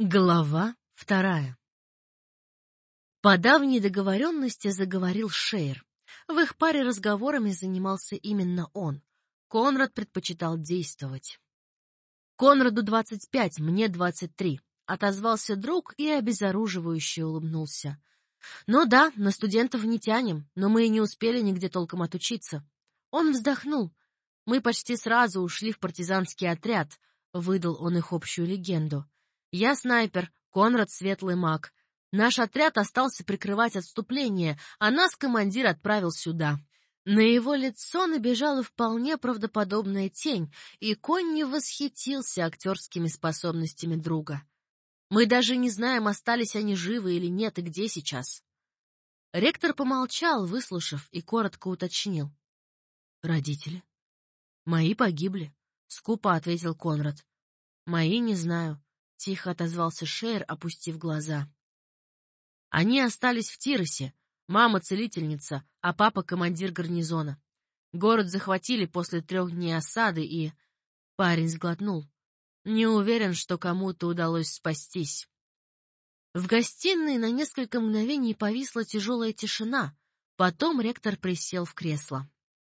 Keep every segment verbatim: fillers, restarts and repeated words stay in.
Глава вторая. По давней договоренности заговорил Шейр. В их паре разговорами занимался именно он. Конрад предпочитал действовать. «Конраду двадцать пять, мне двадцать три», — отозвался друг и обезоруживающе улыбнулся. «Ну да, на студентов не тянем, но мы и не успели нигде толком отучиться». Он вздохнул. «Мы почти сразу ушли в партизанский отряд», — выдал он их общую легенду. «Я снайпер, Конрад светлый маг. Наш отряд остался прикрывать отступление, а нас командир отправил сюда». На его лицо набежала вполне правдоподобная тень, и Конни восхитился актерскими способностями друга. «Мы даже не знаем, остались они живы или нет, и где сейчас». Ректор помолчал, выслушав, и коротко уточнил. «Родители?» «Мои погибли», — скупо ответил Конрад. «Мои не знаю». — тихо отозвался Шейр, опустив глаза. Они остались в Тиросе. Мама целительница, а папа командир гарнизона. Город захватили после трех дней осады, и... Парень сглотнул. Не уверен, что кому-то удалось спастись. В гостиной на несколько мгновений повисла тяжелая тишина. Потом ректор присел в кресло.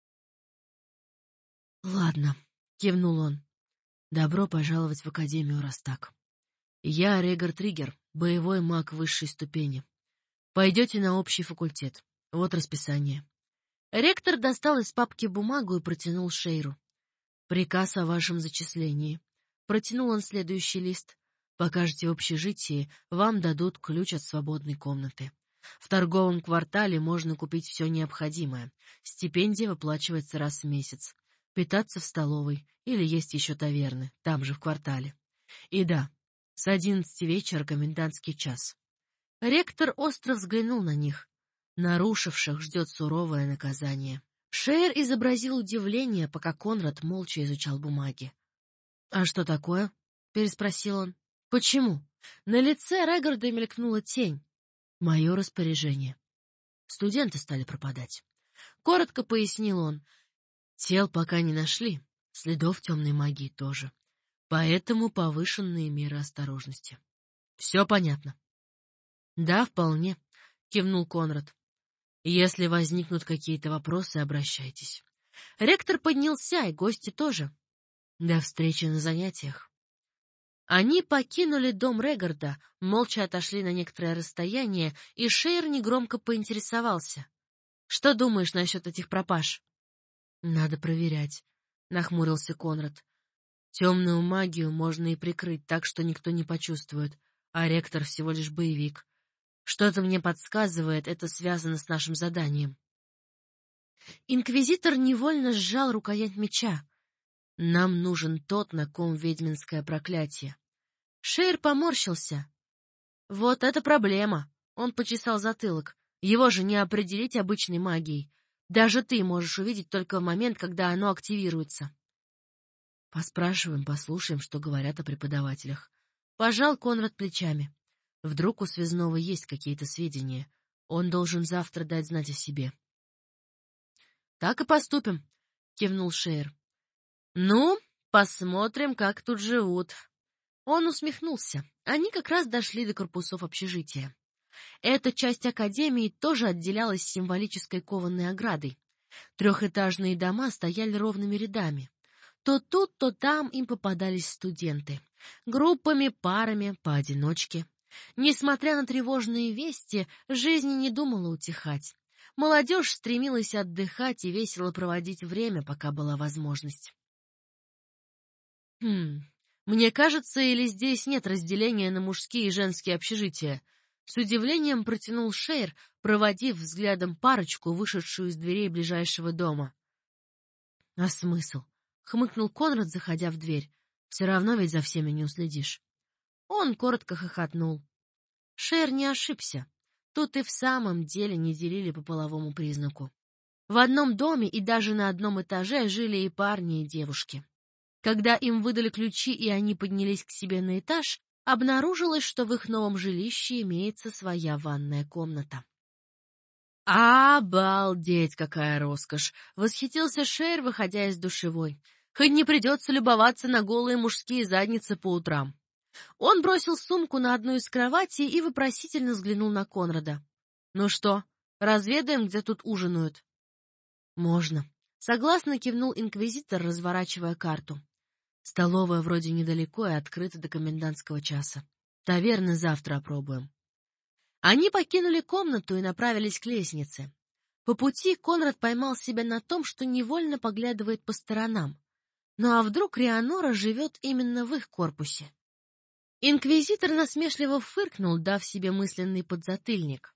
«Ладно», — кивнул он. «Добро пожаловать в Академию, раз так. Я Регар Триггер, боевой маг высшей ступени. Пойдете на общий факультет. Вот расписание». Ректор достал из папки бумагу и протянул Шейру. «Приказ о вашем зачислении». Протянул он следующий лист. «Покажете в общежитии, вам дадут ключ от свободной комнаты. В торговом квартале можно купить все необходимое. Стипендия выплачивается раз в месяц. Питаться в столовой или есть еще таверны, там же в квартале. И да, с одиннадцати вечера комендантский час». Ректор остро взглянул на них. Нарушивших ждет суровое наказание. Шейр изобразил удивление, пока Конрад молча изучал бумаги. «А что такое?» — переспросил он. «Почему?» На лице Регарда мелькнула тень. «Мое распоряжение. Студенты стали пропадать». Коротко пояснил он. «Тел пока не нашли, следов темной магии тоже. Поэтому повышенные меры осторожности. Все понятно?» «Да, вполне», — кивнул Конрад. «Если возникнут какие-то вопросы, обращайтесь». Ректор поднялся, и гости тоже. «До встречи на занятиях». Они покинули дом Регарда, молча отошли на некоторое расстояние, и Шейр негромко поинтересовался. «Что думаешь насчет этих пропаж?» «Надо проверять», — нахмурился Конрад. «Темную магию можно и прикрыть так, что никто не почувствует, а ректор всего лишь боевик. Что-то мне подсказывает, это связано с нашим заданием». Инквизитор невольно сжал рукоять меча. «Нам нужен тот, на ком ведьминское проклятие». Шейр поморщился. «Вот это проблема», — он почесал затылок. «Его же не определить обычной магией. Даже ты можешь увидеть только в момент, когда оно активируется». «Поспрашиваем, послушаем, что говорят о преподавателях». Пожал Конрад плечами. Вдруг у связного есть какие-то сведения. Он должен завтра дать знать о себе. «Так и поступим», — кивнул Шейр. «Ну, посмотрим, как тут живут». Он усмехнулся. Они как раз дошли до корпусов общежития. Эта часть академии тоже отделялась символической кованой оградой. Трехэтажные дома стояли ровными рядами. То тут, то там им попадались студенты. Группами, парами, поодиночке. Несмотря на тревожные вести, жизнь не думала утихать. Молодежь стремилась отдыхать и весело проводить время, пока была возможность. «Хм, мне кажется, или здесь нет разделения на мужские и женские общежития?» С удивлением протянул Шейр, проводив взглядом парочку, вышедшую из дверей ближайшего дома. «А смысл?» — хмыкнул Конрад, заходя в дверь. «Все равно ведь за всеми не уследишь». Он коротко хохотнул. Шейр не ошибся. Тут и в самом деле не делили по половому признаку. В одном доме и даже на одном этаже жили и парни, и девушки. Когда им выдали ключи и они поднялись к себе на этаж, обнаружилось, что в их новом жилище имеется своя ванная комната. «Обалдеть, какая роскошь!» — восхитился Шейр, выходя из душевой. «Хоть не придется любоваться на голые мужские задницы по утрам». Он бросил сумку на одну из кроватей и вопросительно взглянул на Конрада. «Ну что, разведаем, где тут ужинают?» «Можно», — согласно кивнул инквизитор, разворачивая карту. «Столовая вроде недалеко и открыта до комендантского часа. Таверны завтра опробуем». Они покинули комнату и направились к лестнице. По пути Конрад поймал себя на том, что невольно поглядывает по сторонам. Ну а вдруг Рианора живет именно в их корпусе? Инквизитор насмешливо фыркнул, дав себе мысленный подзатыльник.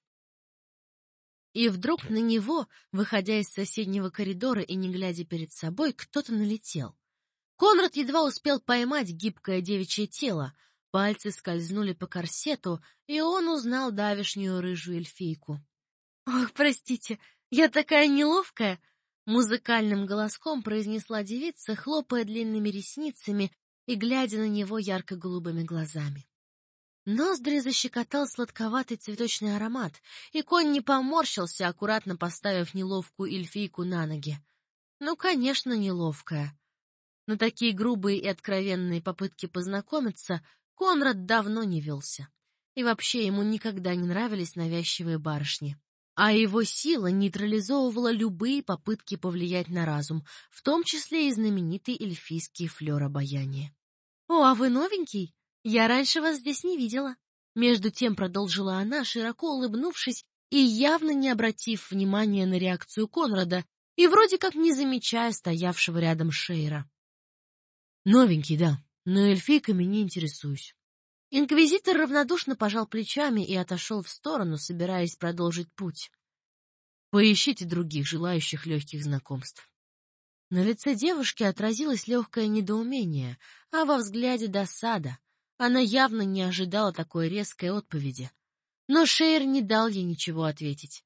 И вдруг на него, выходя из соседнего коридора и не глядя перед собой, кто-то налетел. Конрад едва успел поймать гибкое девичье тело, пальцы скользнули по корсету, и он узнал давешнюю рыжую эльфийку. «Ох, простите, я такая неловкая!» — музыкальным голоском произнесла девица, хлопая длинными ресницами и глядя на него ярко-голубыми глазами. Ноздри защекотал сладковатый цветочный аромат, и конь не поморщился, аккуратно поставив неловкую эльфийку на ноги. Ну, конечно, неловкая. На такие грубые и откровенные попытки познакомиться Конрад давно не велся. И вообще ему никогда не нравились навязчивые барышни. А его сила нейтрализовывала любые попытки повлиять на разум, в том числе и знаменитый эльфийский флёр обаяния. «О, а вы новенький? Я раньше вас здесь не видела». Между тем продолжила она, широко улыбнувшись и явно не обратив внимания на реакцию Конрада и вроде как не замечая стоявшего рядом Шейра. «Новенький, да, но эльфийками не интересуюсь». Инквизитор равнодушно пожал плечами и отошел в сторону, собираясь продолжить путь. «Поищите других, желающих легких знакомств». На лице девушки отразилось легкое недоумение, а во взгляде досада. Она явно не ожидала такой резкой отповеди. Но Шейр не дал ей ничего ответить.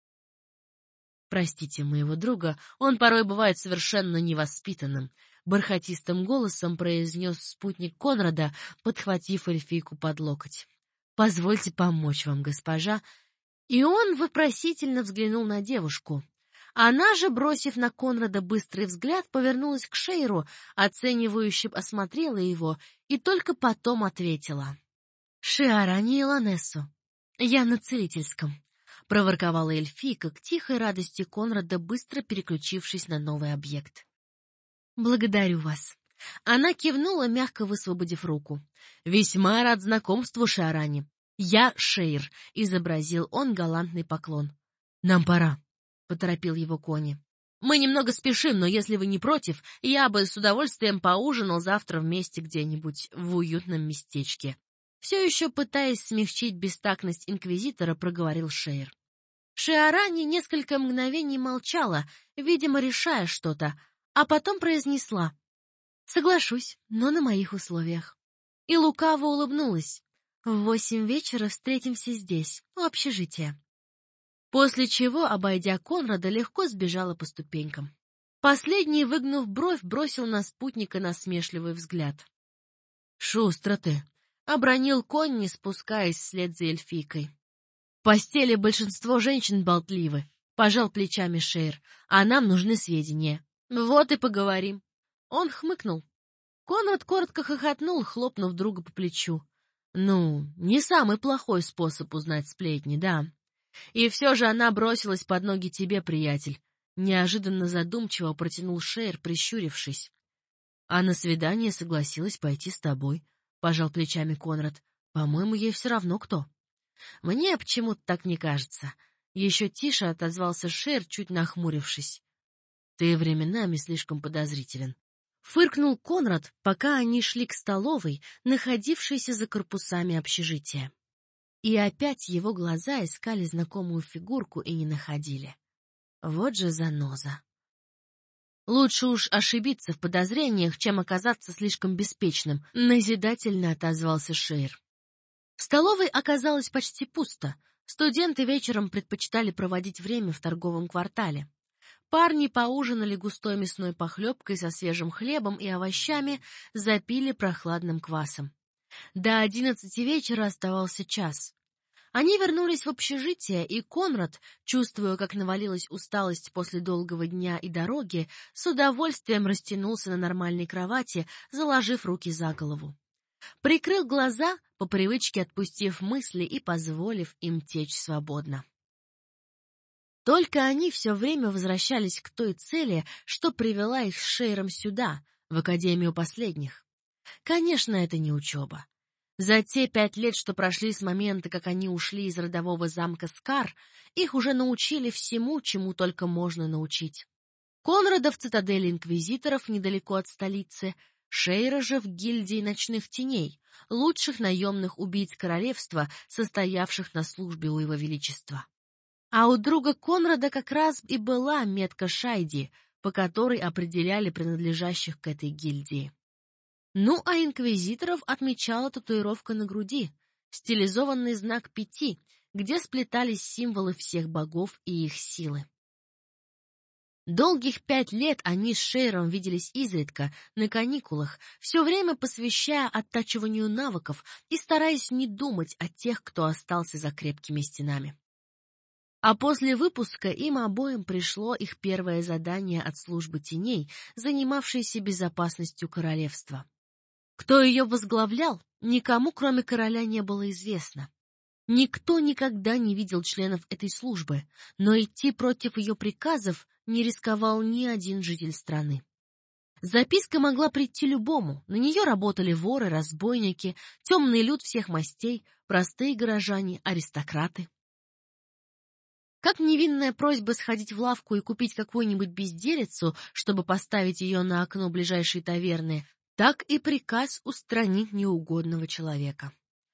«Простите моего друга, он порой бывает совершенно невоспитанным», — бархатистым голосом произнес спутник Конрада, подхватив эльфийку под локоть. «Позвольте помочь вам, госпожа». И он вопросительно взглянул на девушку. Она же, бросив на Конрада быстрый взгляд, повернулась к Шейру, оценивающе осмотрела его и только потом ответила. «Шиарани и Ланессу. Я на целительском», — проворковала эльфийка к тихой радости Конрада, быстро переключившись на новый объект. «Благодарю вас». Она кивнула, мягко высвободив руку. «Весьма рад знакомству, Шиарани. Я Шейр», — изобразил он галантный поклон. «Нам пора», — поторопил его Кони. «Мы немного спешим, но если вы не против, я бы с удовольствием поужинал завтра вместе где-нибудь в уютном местечке». Все еще пытаясь смягчить бестактность инквизитора, проговорил Шейр. Шиарани несколько мгновений молчала, видимо, решая что-то, а потом произнесла: «Соглашусь, но на моих условиях». И лукаво улыбнулась. «В восемь вечера встретимся здесь, у общежития». После чего, обойдя Конрада, легко сбежала по ступенькам. Последний, выгнув бровь, бросил на спутника насмешливый взгляд. «Шустро ты!» — обронил Конни, спускаясь вслед за эльфийкой. «В постели большинство женщин болтливы», — пожал плечами Шейр, «а нам нужны сведения. Вот и поговорим». Он хмыкнул. Конрад коротко хохотнул, хлопнув друга по плечу. «Ну, не самый плохой способ узнать сплетни, да. И все же она бросилась под ноги тебе, приятель», — неожиданно задумчиво протянул Шейр, прищурившись. «А на свидание согласилась пойти с тобой», — пожал плечами Конрад. «По-моему, ей все равно кто». «Мне почему-то так не кажется», — еще тише отозвался Шейр, чуть нахмурившись. «Ты временами слишком подозрителен», — фыркнул Конрад, пока они шли к столовой, находившейся за корпусами общежития. И опять его глаза искали знакомую фигурку и не находили. Вот же заноза. «Лучше уж ошибиться в подозрениях, чем оказаться слишком беспечным», — назидательно отозвался Шейр. В столовой оказалось почти пусто. Студенты вечером предпочитали проводить время в торговом квартале. Парни поужинали густой мясной похлебкой со свежим хлебом и овощами, запили прохладным квасом. До одиннадцати вечера оставался час. Они вернулись в общежитие, и Конрад, чувствуя, как навалилась усталость после долгого дня и дороги, с удовольствием растянулся на нормальной кровати, заложив руки за голову. Прикрыл глаза, по привычке отпустив мысли и позволив им течь свободно. Только они все время возвращались к той цели, что привела их с Шейром сюда, в Академию последних. Конечно, это не учеба. За те пять лет, что прошли с момента, как они ушли из родового замка Скар, их уже научили всему, чему только можно научить. Конрада в цитадели инквизиторов недалеко от столицы, Шейра же в гильдии ночных теней, лучших наемных убийц королевства, состоявших на службе у его величества. А у друга Конрада как раз и была метка Шайди, по которой определяли принадлежащих к этой гильдии. Ну, а инквизиторов отмечала татуировка на груди, стилизованный знак пяти, где сплетались символы всех богов и их силы. Долгих пять лет они с Шейром виделись изредка, на каникулах, все время посвящая оттачиванию навыков и стараясь не думать о тех, кто остался за крепкими стенами. А после выпуска им обоим пришло их первое задание от службы теней, занимавшейся безопасностью королевства. Кто ее возглавлял, никому, кроме короля, не было известно. Никто никогда не видел членов этой службы, но идти против ее приказов не рисковал ни один житель страны. Записка могла прийти любому, на нее работали воры, разбойники, темный люд всех мастей, простые горожане, аристократы. Как невинная просьба сходить в лавку и купить какую-нибудь безделицу, чтобы поставить ее на окно ближайшей таверны, так и приказ устранить неугодного человека.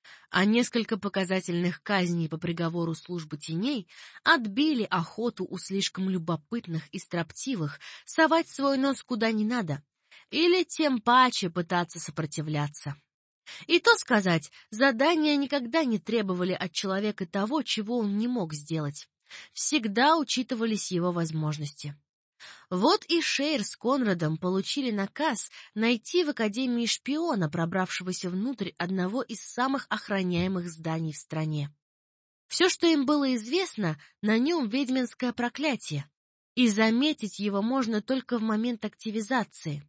А несколько показательных казней по приговору службы теней отбили охоту у слишком любопытных и строптивых совать свой нос куда не надо, или тем паче пытаться сопротивляться. И то сказать, задания никогда не требовали от человека того, чего он не мог сделать. Всегда учитывались его возможности. Вот и Шейр с Конрадом получили наказ найти в Академии шпиона, пробравшегося внутрь одного из самых охраняемых зданий в стране. Все, что им было известно, на нем ведьминское проклятие, и заметить его можно только в момент активизации.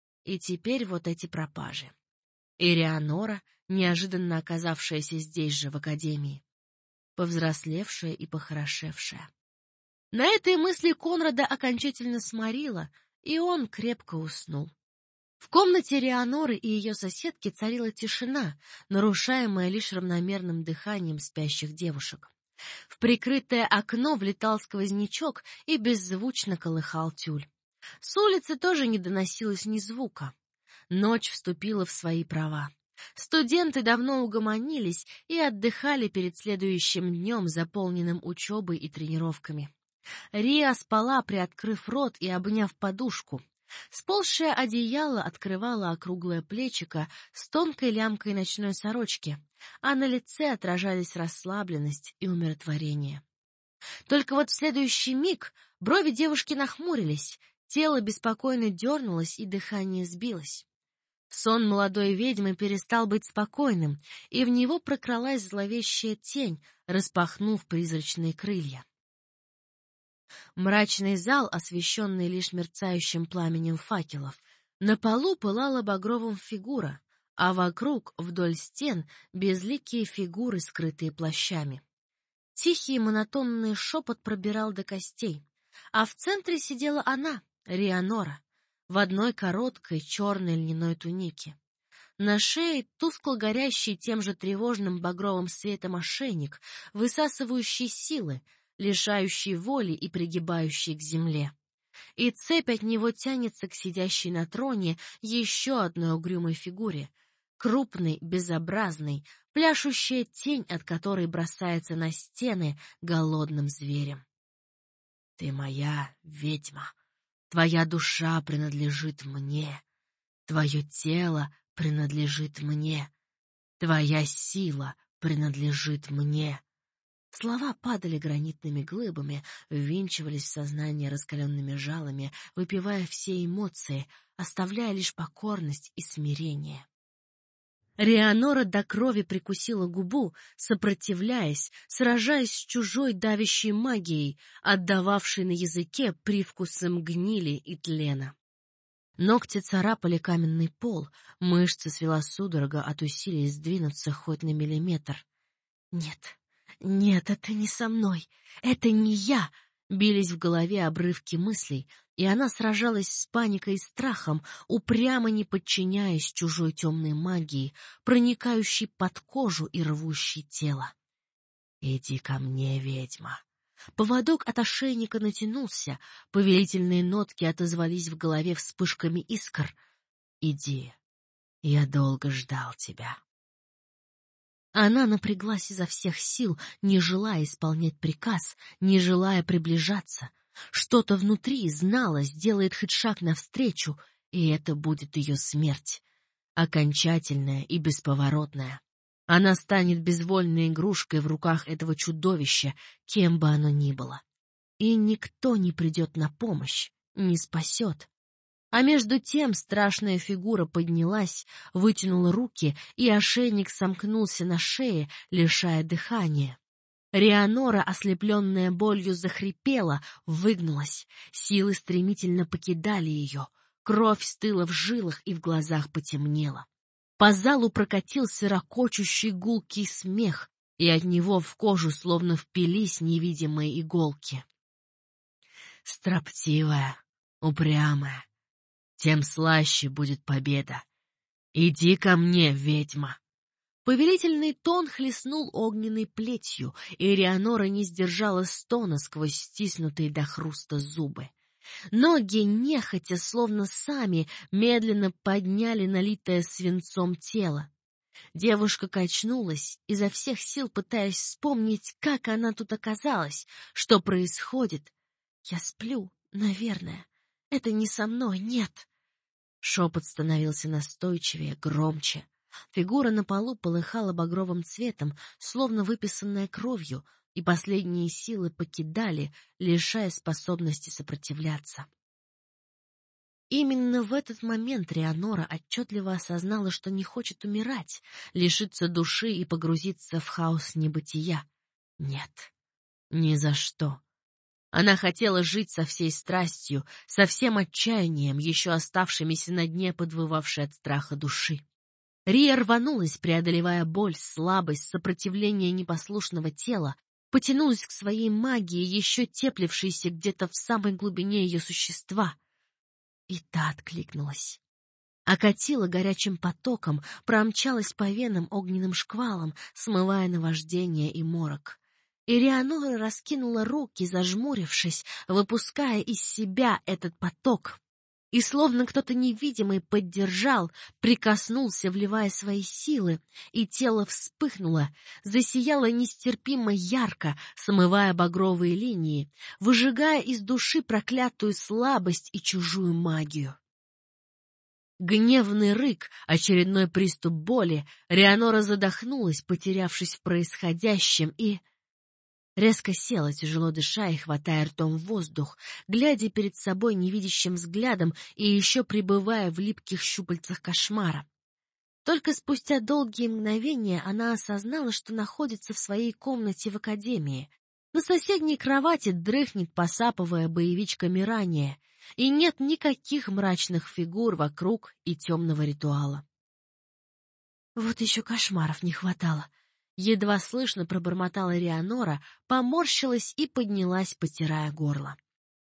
И теперь вот эти пропажи. Эрианора, неожиданно оказавшаяся здесь же, в Академии. Повзрослевшая и похорошевшая. На этой мысли Конрада окончательно сморило, и он крепко уснул. В комнате Рианоры и ее соседки царила тишина, нарушаемая лишь равномерным дыханием спящих девушек. В прикрытое окно влетал сквознячок и беззвучно колыхал тюль. С улицы тоже не доносилось ни звука. Ночь вступила в свои права. Студенты давно угомонились и отдыхали перед следующим днем, заполненным учебой и тренировками. Риа спала, приоткрыв рот и обняв подушку. Сползшее одеяло открывало округлое плечико с тонкой лямкой ночной сорочки, а на лице отражались расслабленность и умиротворение. Только вот в следующий миг брови девушки нахмурились, тело беспокойно дернулось и дыхание сбилось. Сон молодой ведьмы перестал быть спокойным, и в него прокралась зловещая тень, распахнув призрачные крылья. Мрачный зал, освещенный лишь мерцающим пламенем факелов, на полу пылала багровым фигура, а вокруг, вдоль стен, безликие фигуры, скрытые плащами. Тихий монотонный шепот пробирал до костей, а в центре сидела она, Рианора, в одной короткой черной льняной тунике. На шее тускло горящий тем же тревожным багровым светом ошейник, высасывающий силы, лишающий воли и пригибающий к земле. И цепь от него тянется к сидящей на троне еще одной угрюмой фигуре, крупной, безобразной, пляшущая тень, от которой бросается на стены голодным зверем. «Ты моя ведьма. Твоя душа принадлежит мне. Твое тело принадлежит мне. Твоя сила принадлежит мне». Слова падали гранитными глыбами, ввинчивались в сознание раскаленными жалами, выпивая все эмоции, оставляя лишь покорность и смирение. Рианора до крови прикусила губу, сопротивляясь, сражаясь с чужой давящей магией, отдававшей на языке привкусом гнили и тлена. Ногти царапали каменный пол, мышцы свела судорога от усилий сдвинуться хоть на миллиметр. «Нет, нет, это не со мной, это не я!» Бились в голове обрывки мыслей, и она сражалась с паникой и страхом, упрямо не подчиняясь чужой темной магии, проникающей под кожу и рвущей тело. «Иди ко мне, ведьма!» Поводок от ошейника натянулся, повелительные нотки отозвались в голове вспышками искр. «Иди, я долго ждал тебя». Она напряглась изо всех сил, не желая исполнять приказ, не желая приближаться. Что-то внутри знала, сделает хоть шаг навстречу, и это будет ее смерть. Окончательная и бесповоротная. Она станет безвольной игрушкой в руках этого чудовища, кем бы оно ни было. И никто не придет на помощь, не спасет. А между тем страшная фигура поднялась, вытянула руки, и ошейник сомкнулся на шее, лишая дыхания. Рианора, ослепленная болью, захрипела, выгнулась. Силы стремительно покидали ее. Кровь стыла в жилах и в глазах потемнела. По залу прокатился ракочущий гулкий смех, и от него в кожу словно впились невидимые иголки. Строптивая, упрямая, тем слаще будет победа. Иди ко мне, ведьма. Повелительный тон хлестнул огненной плетью, и Рианора не сдержала стона сквозь стиснутые до хруста зубы. Ноги, нехотя, словно сами, медленно подняли налитое свинцом тело. Девушка качнулась, изо всех сил пытаясь вспомнить, как она тут оказалась, что происходит. «Я сплю, наверное. Это не со мной, нет». Шепот становился настойчивее, громче. Фигура на полу полыхала багровым цветом, словно выписанная кровью, и последние силы покидали, лишая способности сопротивляться. Именно в этот момент Рианора отчетливо осознала, что не хочет умирать, лишиться души и погрузиться в хаос небытия. Нет, ни за что. Она хотела жить со всей страстью, со всем отчаянием, еще оставшимися на дне подвывавшей от страха души. Рия рванулась, преодолевая боль, слабость, сопротивление непослушного тела, потянулась к своей магии, еще теплившейся где-то в самой глубине ее существа. И та откликнулась. Окатила горячим потоком, промчалась по венам огненным шквалом, смывая наваждение и морок. И Рианора раскинула руки, зажмурившись, выпуская из себя этот поток. И словно кто-то невидимый поддержал, прикоснулся, вливая свои силы, и тело вспыхнуло, засияло нестерпимо ярко, смывая багровые линии, выжигая из души проклятую слабость и чужую магию. Гневный рык, очередной приступ боли, Рианора задохнулась, потерявшись в происходящем, и... Резко села, тяжело дыша и хватая ртом воздух, глядя перед собой невидящим взглядом и еще пребывая в липких щупальцах кошмара. Только спустя долгие мгновения она осознала, что находится в своей комнате в академии. На соседней кровати дрыхнет, посапывая, боевичка Мирания, и нет никаких мрачных фигур вокруг и темного ритуала. Вот еще кошмаров не хватало. Едва слышно пробормотала Рианора, поморщилась и поднялась, потирая горло.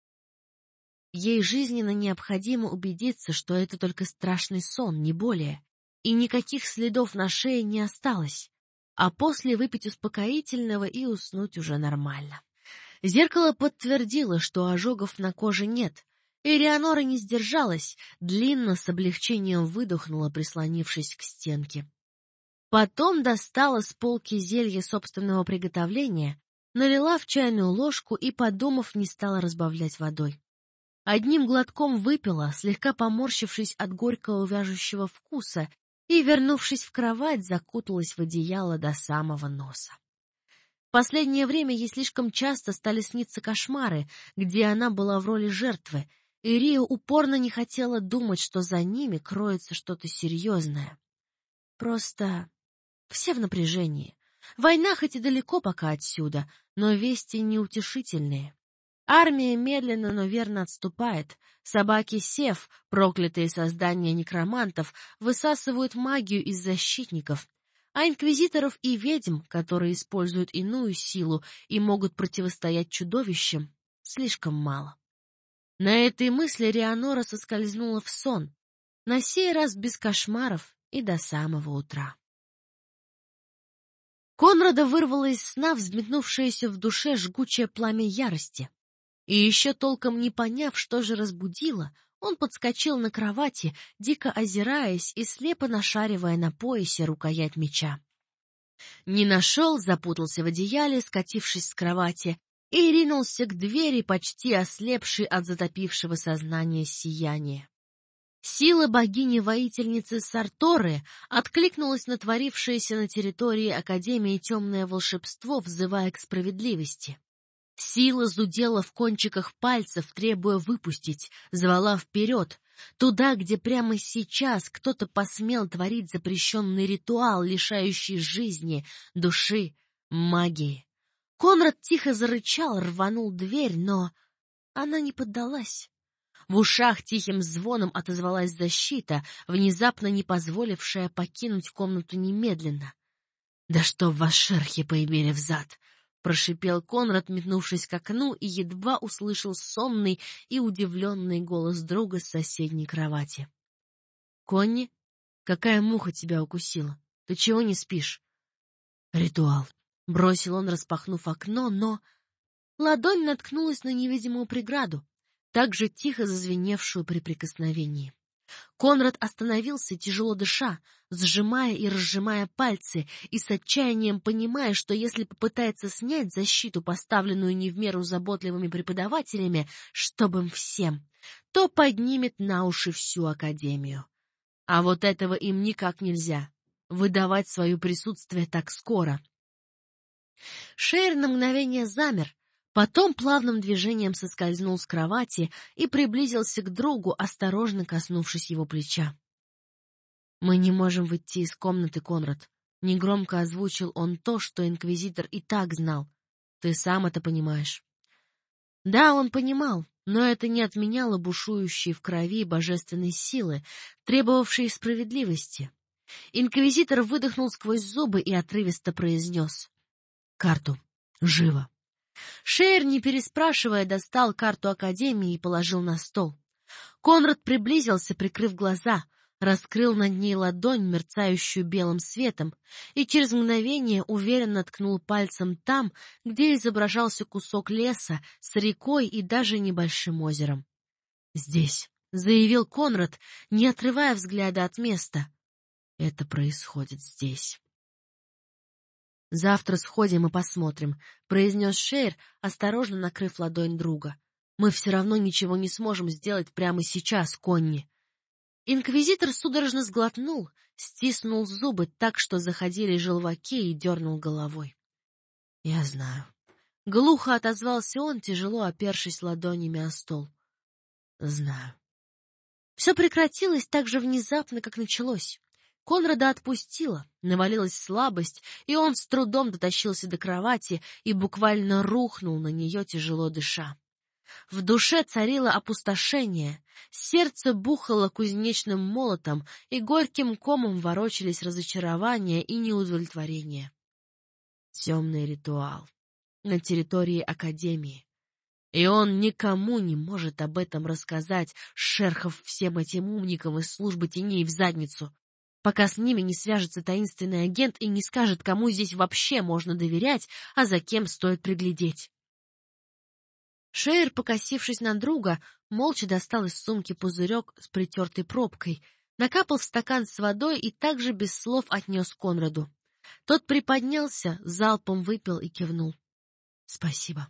Ей жизненно необходимо убедиться, что это только страшный сон, не более, и никаких следов на шее не осталось, а после выпить успокоительного и уснуть уже нормально. Зеркало подтвердило, что ожогов на коже нет, и Рианора не сдержалась, длинно с облегчением выдохнула, прислонившись к стенке. Потом достала с полки зелье собственного приготовления, налила в чайную ложку и, подумав, не стала разбавлять водой. Одним глотком выпила, слегка поморщившись от горького вяжущего вкуса, и, вернувшись в кровать, закуталась в одеяло до самого носа. В последнее время ей слишком часто стали сниться кошмары, где она была в роли жертвы, и Рия упорно не хотела думать, что за ними кроется что-то серьезное. Просто... Все в напряжении. Война хоть и далеко пока отсюда, но вести неутешительные. Армия медленно, но верно отступает. Собаки Сев, проклятые создания некромантов, высасывают магию из защитников, а инквизиторов и ведьм, которые используют иную силу и могут противостоять чудовищам, слишком мало. На этой мысли Рианора соскользнула в сон, на сей раз без кошмаров и до самого утра. Конрада вырвало из сна взметнувшееся в душе жгучее пламя ярости. И еще толком не поняв, что же разбудило, он подскочил на кровати, дико озираясь и слепо нашаривая на поясе рукоять меча. Не нашел, запутался в одеяле, скатившись с кровати, и ринулся к двери, почти ослепший от затопившего сознания сияния. Сила богини-воительницы Сарторы откликнулась на творившееся на территории Академии темное волшебство, взывая к справедливости. Сила зудела в кончиках пальцев, требуя выпустить, звала вперед, туда, где прямо сейчас кто-то посмел творить запрещенный ритуал, лишающий жизни, души, магии. Конрад тихо зарычал, рванул дверь, но она не поддалась. В ушах тихим звоном отозвалась защита, внезапно не позволившая покинуть комнату немедленно. «Да что вас шерхи поимели взад!» — прошипел Конрад, метнувшись к окну, и едва услышал сонный и удивленный голос друга с соседней кровати. «Конни, какая муха тебя укусила? Ты чего не спишь?» «Ритуал», — бросил он, распахнув окно, но... Ладонь наткнулась на невидимую преграду, так же тихо зазвеневшую при прикосновении. Конрад остановился, тяжело дыша, сжимая и разжимая пальцы, и с отчаянием понимая, что если попытается снять защиту, поставленную не в меру заботливыми преподавателями, чтобы им всем, то поднимет на уши всю Академию. А вот этого им никак нельзя — выдавать свое присутствие так скоро. Шейр на мгновение замер, потом плавным движением соскользнул с кровати и приблизился к другу, осторожно коснувшись его плеча. «Мы не можем выйти из комнаты, Конрад», — негромко озвучил он то, что инквизитор и так знал. «Ты сам это понимаешь». Да, он понимал, но это не отменяло бушующей в крови божественной силы, требовавшей справедливости. Инквизитор выдохнул сквозь зубы и отрывисто произнес: «Карту. Живо». Шейр, не переспрашивая, достал карту Академии и положил на стол. Конрад приблизился, прикрыв глаза, раскрыл над ней ладонь, мерцающую белым светом, и через мгновение уверенно ткнул пальцем там, где изображался кусок леса с рекой и даже небольшим озером. «Здесь», — заявил Конрад, не отрывая взгляда от места. «Это происходит здесь». «Завтра сходим и посмотрим», — произнес Шейр, осторожно накрыв ладонь друга. «Мы все равно ничего не сможем сделать прямо сейчас, Конни». Инквизитор судорожно сглотнул, стиснул зубы так, что заходили желваки, и дернул головой. «Я знаю». Глухо отозвался он, тяжело опершись ладонями о стол. «Знаю». Все прекратилось так же внезапно, как началось. Конрада отпустила, навалилась слабость, и он с трудом дотащился до кровати и буквально рухнул на нее, тяжело дыша. В душе царило опустошение, сердце бухало кузнечным молотом, и горьким комом ворочались разочарование и неудовлетворение. Темный ритуал на территории Академии. И он никому не может об этом рассказать, шерхов всем этим умникам из службы теней в задницу, пока с ними не свяжется таинственный агент и не скажет, кому здесь вообще можно доверять, а за кем стоит приглядеть. Шейр, покосившись на друга, молча достал из сумки пузырек с притертой пробкой, накапал в стакан с водой и также без слов отнес Конраду. Тот приподнялся, залпом выпил и кивнул. «Спасибо».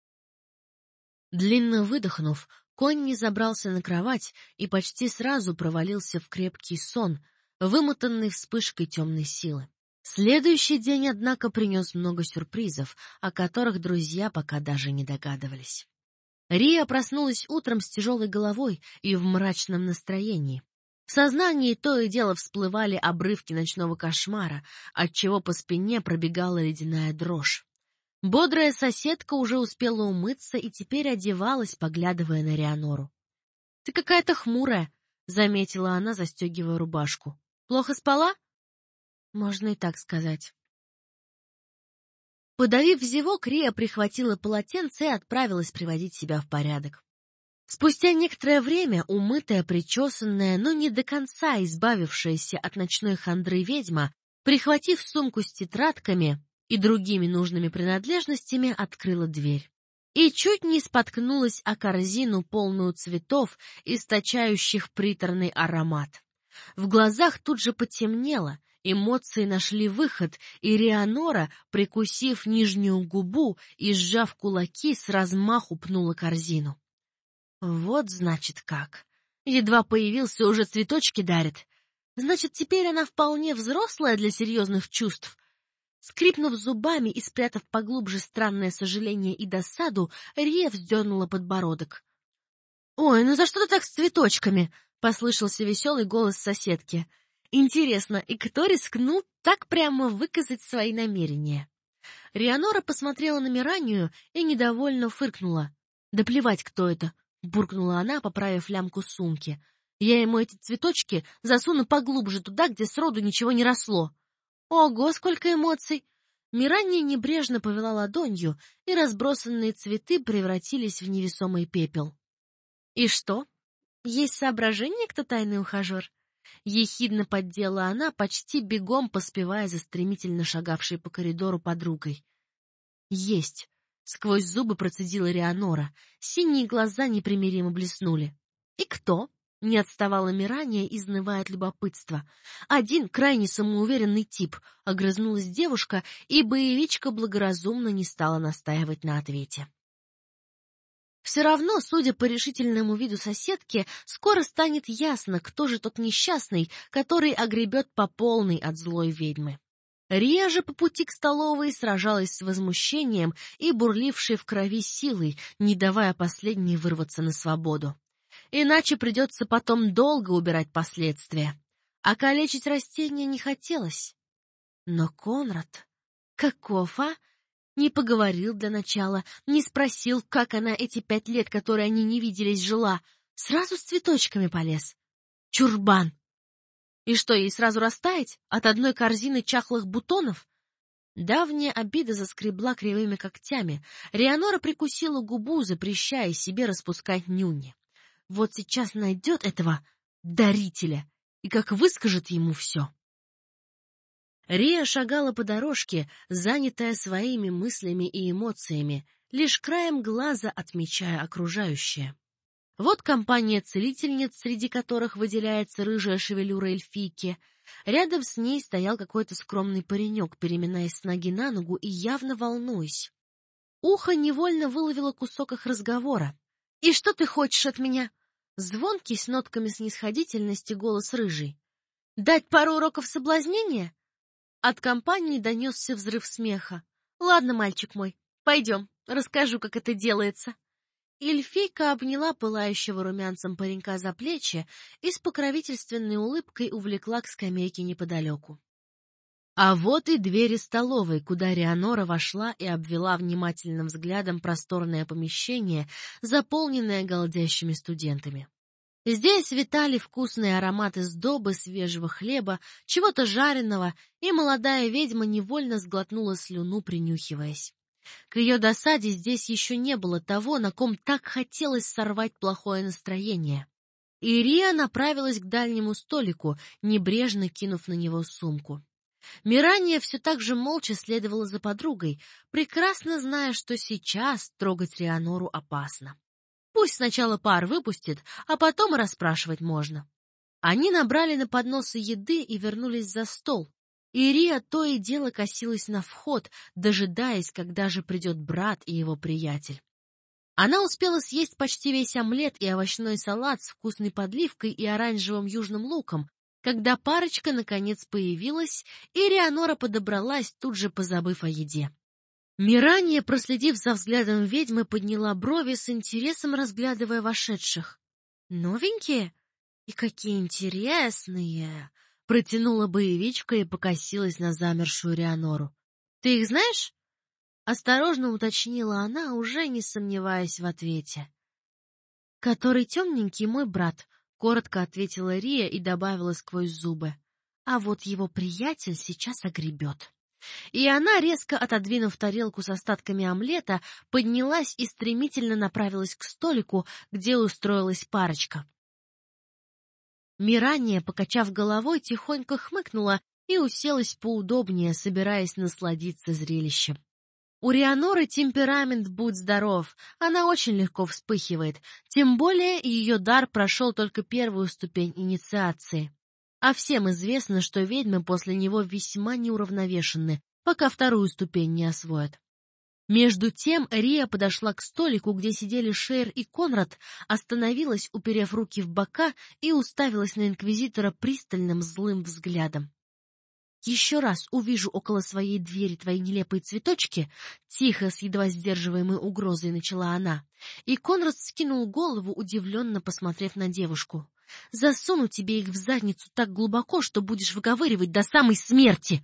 Длинно выдохнув, Конни забрался на кровать и почти сразу провалился в крепкий сон, вымотанный вспышкой темной силы. Следующий день, однако, принес много сюрпризов, о которых друзья пока даже не догадывались. Рия проснулась утром с тяжелой головой и в мрачном настроении. В сознании то и дело всплывали обрывки ночного кошмара, отчего по спине пробегала ледяная дрожь. Бодрая соседка уже успела умыться и теперь одевалась, поглядывая на Рианору. — Ты какая-то хмурая, — заметила она, застегивая рубашку. — Плохо спала? — Можно и так сказать. Подавив зевок, Рия прихватила полотенце и отправилась приводить себя в порядок. Спустя некоторое время умытая, причесанная, но не до конца избавившаяся от ночной хандры ведьма, прихватив сумку с тетрадками и другими нужными принадлежностями, открыла дверь. И чуть не споткнулась о корзину, полную цветов, источающих приторный аромат. В глазах тут же потемнело, эмоции нашли выход, и Рианора, прикусив нижнюю губу и сжав кулаки, с размаху пнула корзину. Вот значит как. Едва появился, уже цветочки дарит. Значит, теперь она вполне взрослая для серьезных чувств. Скрипнув зубами и спрятав поглубже странное сожаление и досаду, Рия вздернула подбородок. — Ой, ну за что ты так с цветочками? — послышался веселый голос соседки. — Интересно, и кто рискнул так прямо выказать свои намерения? Рианора посмотрела на Миранию и недовольно фыркнула. — Да плевать, кто это! — буркнула она, поправив лямку сумки. — Я ему эти цветочки засуну поглубже туда, где сроду ничего не росло. Ого, сколько эмоций! Мирания небрежно повела ладонью, и разбросанные цветы превратились в невесомый пепел. — И что? Есть соображение, кто тайный ухажер? Ехидно поддела она, почти бегом поспевая за стремительно шагавшей по коридору подругой. — Есть! — сквозь зубы процедила Рианора. Синие глаза непримиримо блеснули. — И кто? — не отставала Мирания, изнывая от любопытства. — Один крайне самоуверенный тип, — огрызнулась девушка, и боевичка благоразумно не стала настаивать на ответе. Все равно, судя по решительному виду соседки, скоро станет ясно, кто же тот несчастный, который огребет по полной от злой ведьмы. Рия же по пути к столовой сражалась с возмущением и бурлившей в крови силой, не давая последней вырваться на свободу. Иначе придется потом долго убирать последствия. А калечить растения не хотелось. Но Конрад... Каков, а? Не поговорил для начала, не спросил, как она эти пять лет, которые они не виделись, жила. Сразу с цветочками полез. Чурбан! И что, ей сразу растаять от одной корзины чахлых бутонов? Давняя обида заскребла кривыми когтями. Рианора прикусила губу, запрещая себе распускать нюни. Вот сейчас найдет этого дарителя и как выскажет ему все. Рия шагала по дорожке, занятая своими мыслями и эмоциями, лишь краем глаза отмечая окружающее. Вот компания целительниц, среди которых выделяется рыжая шевелюра эльфийки. Рядом с ней стоял какой-то скромный паренек, переминаясь с ноги на ногу и явно волнуясь. Ухо невольно выловило кусок их разговора. — И что ты хочешь от меня? Звонкий, с нотками снисходительности, голос рыжий. — Дать пару уроков соблазнения? От компании донесся взрыв смеха. — Ладно, мальчик мой, пойдем, расскажу, как это делается. Эльфийка обняла пылающего румянцем паренька за плечи и с покровительственной улыбкой увлекла к скамейке неподалеку. А вот и двери столовой, куда Рианора вошла и обвела внимательным взглядом просторное помещение, заполненное голдящими студентами. Здесь витали вкусные ароматы сдобы, свежего хлеба, чего-то жареного, и молодая ведьма невольно сглотнула слюну, принюхиваясь. К ее досаде здесь еще не было того, на ком так хотелось сорвать плохое настроение. Ирия направилась к дальнему столику, небрежно кинув на него сумку. Мирания все так же молча следовала за подругой, прекрасно зная, что сейчас трогать Рианору опасно. Пусть сначала пар выпустит, а потом расспрашивать можно. Они набрали на подносы еды и вернулись за стол. Ирия то и дело косилась на вход, дожидаясь, когда же придет брат и его приятель. Она успела съесть почти весь омлет и овощной салат с вкусной подливкой и оранжевым южным луком, когда парочка наконец появилась, и Рианора подобралась, тут же позабыв о еде. Мирания, проследив за взглядом ведьмы, подняла брови с интересом, разглядывая вошедших. «Новенькие? И какие интересные!» — протянула боевичка и покосилась на замершую Рианору. «Ты их знаешь?» Осторожно уточнила она, уже не сомневаясь в ответе. «Который темненький мой брат», — коротко ответила Рия и добавила сквозь зубы. «А вот его приятель сейчас огребет». И она, резко отодвинув тарелку с остатками омлета, поднялась и стремительно направилась к столику, где устроилась парочка. Мирания, покачав головой, тихонько хмыкнула и уселась поудобнее, собираясь насладиться зрелищем. У Рианоры темперамент, будь здоров, она очень легко вспыхивает, тем более ее дар прошел только первую ступень инициации. А всем известно, что ведьмы после него весьма неуравновешенны, пока вторую ступень не освоят. Между тем Рия подошла к столику, где сидели Шейр и Конрад, остановилась, уперев руки в бока, и уставилась на инквизитора пристальным злым взглядом. «Еще раз увижу около своей двери твои нелепые цветочки», — тихо, с едва сдерживаемой угрозой начала она, и Конрад скинул голову, удивленно посмотрев на девушку. «Засуну тебе их в задницу так глубоко, что будешь выговаривать до самой смерти!»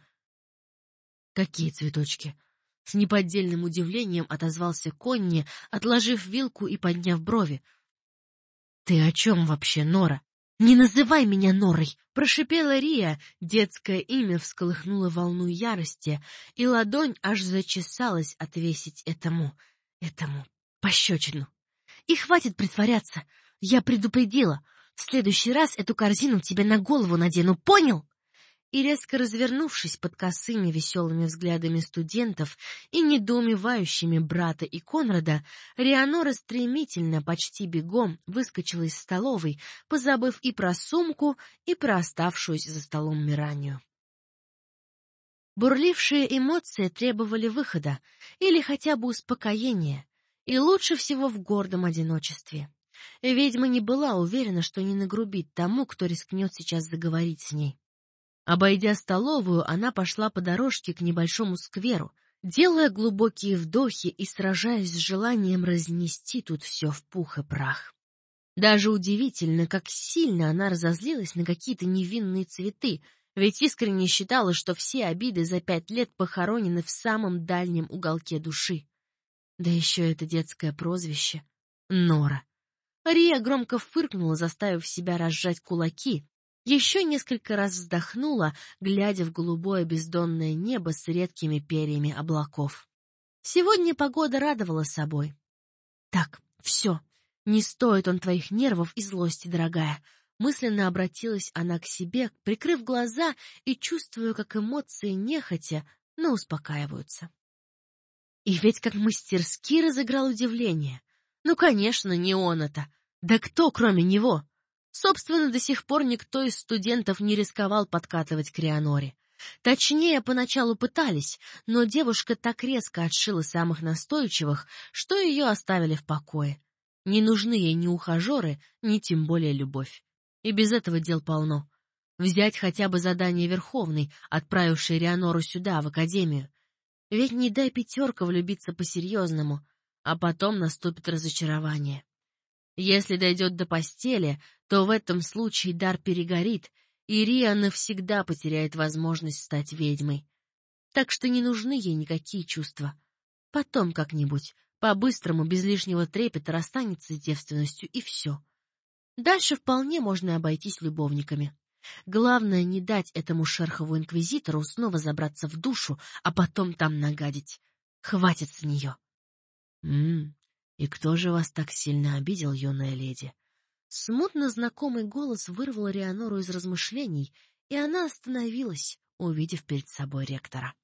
«Какие цветочки?» — с неподдельным удивлением отозвался Конни, отложив вилку и подняв брови. «Ты о чем вообще, Нора?» «Не называй меня Норой!» — прошипела Рия, детское имя всколыхнуло волну ярости, и ладонь аж зачесалась отвесить этому, этому пощечину. «И хватит притворяться! Я предупредила! В следующий раз эту корзину тебе на голову надену, понял?» И, резко развернувшись под косыми веселыми взглядами студентов и недоумевающими брата и Конрада, Рианора стремительно, почти бегом, выскочила из столовой, позабыв и про сумку, и про оставшуюся за столом Миранию. Бурлившие эмоции требовали выхода или хотя бы успокоения, и лучше всего в гордом одиночестве. Ведьма не была уверена, что не нагрубит тому, кто рискнет сейчас заговорить с ней. Обойдя столовую, она пошла по дорожке к небольшому скверу, делая глубокие вдохи и сражаясь с желанием разнести тут все в пух и прах. Даже удивительно, как сильно она разозлилась на какие-то невинные цветы, ведь искренне считала, что все обиды за пять лет похоронены в самом дальнем уголке души. Да еще это детское прозвище — Нора. Рия громко фыркнула, заставив себя разжать кулаки, еще несколько раз вздохнула, глядя в голубое бездонное небо с редкими перьями облаков. Сегодня погода радовала собой. «Так, все, не стоит он твоих нервов и злости, дорогая», — мысленно обратилась она к себе, прикрыв глаза и чувствуя, как эмоции нехотя, но успокаиваются. И ведь как мастерски разыграл удивление. Ну, конечно, не он это. Да кто, кроме него? Собственно, до сих пор никто из студентов не рисковал подкатывать к Рианоре. Точнее, поначалу пытались, но девушка так резко отшила самых настойчивых, что ее оставили в покое. Не нужны ей ни ухажеры, ни тем более любовь. И без этого дел полно. Взять хотя бы задание Верховной, отправившей Рианору сюда, в академию. Ведь не дай пятерка влюбиться по-серьезному, а потом наступит разочарование. Если дойдет до постели, то в этом случае дар перегорит, и Рия навсегда потеряет возможность стать ведьмой. Так что не нужны ей никакие чувства. Потом как-нибудь, по-быстрому, без лишнего трепета расстанется с девственностью, и все. Дальше вполне можно обойтись любовниками. Главное, не дать этому шерхову инквизитору снова забраться в душу, а потом там нагадить. Хватит с нее. М-м. «И кто же вас так сильно обидел, юная леди?» Смутно знакомый голос вырвал Рианору из размышлений, и она остановилась, увидев перед собой ректора.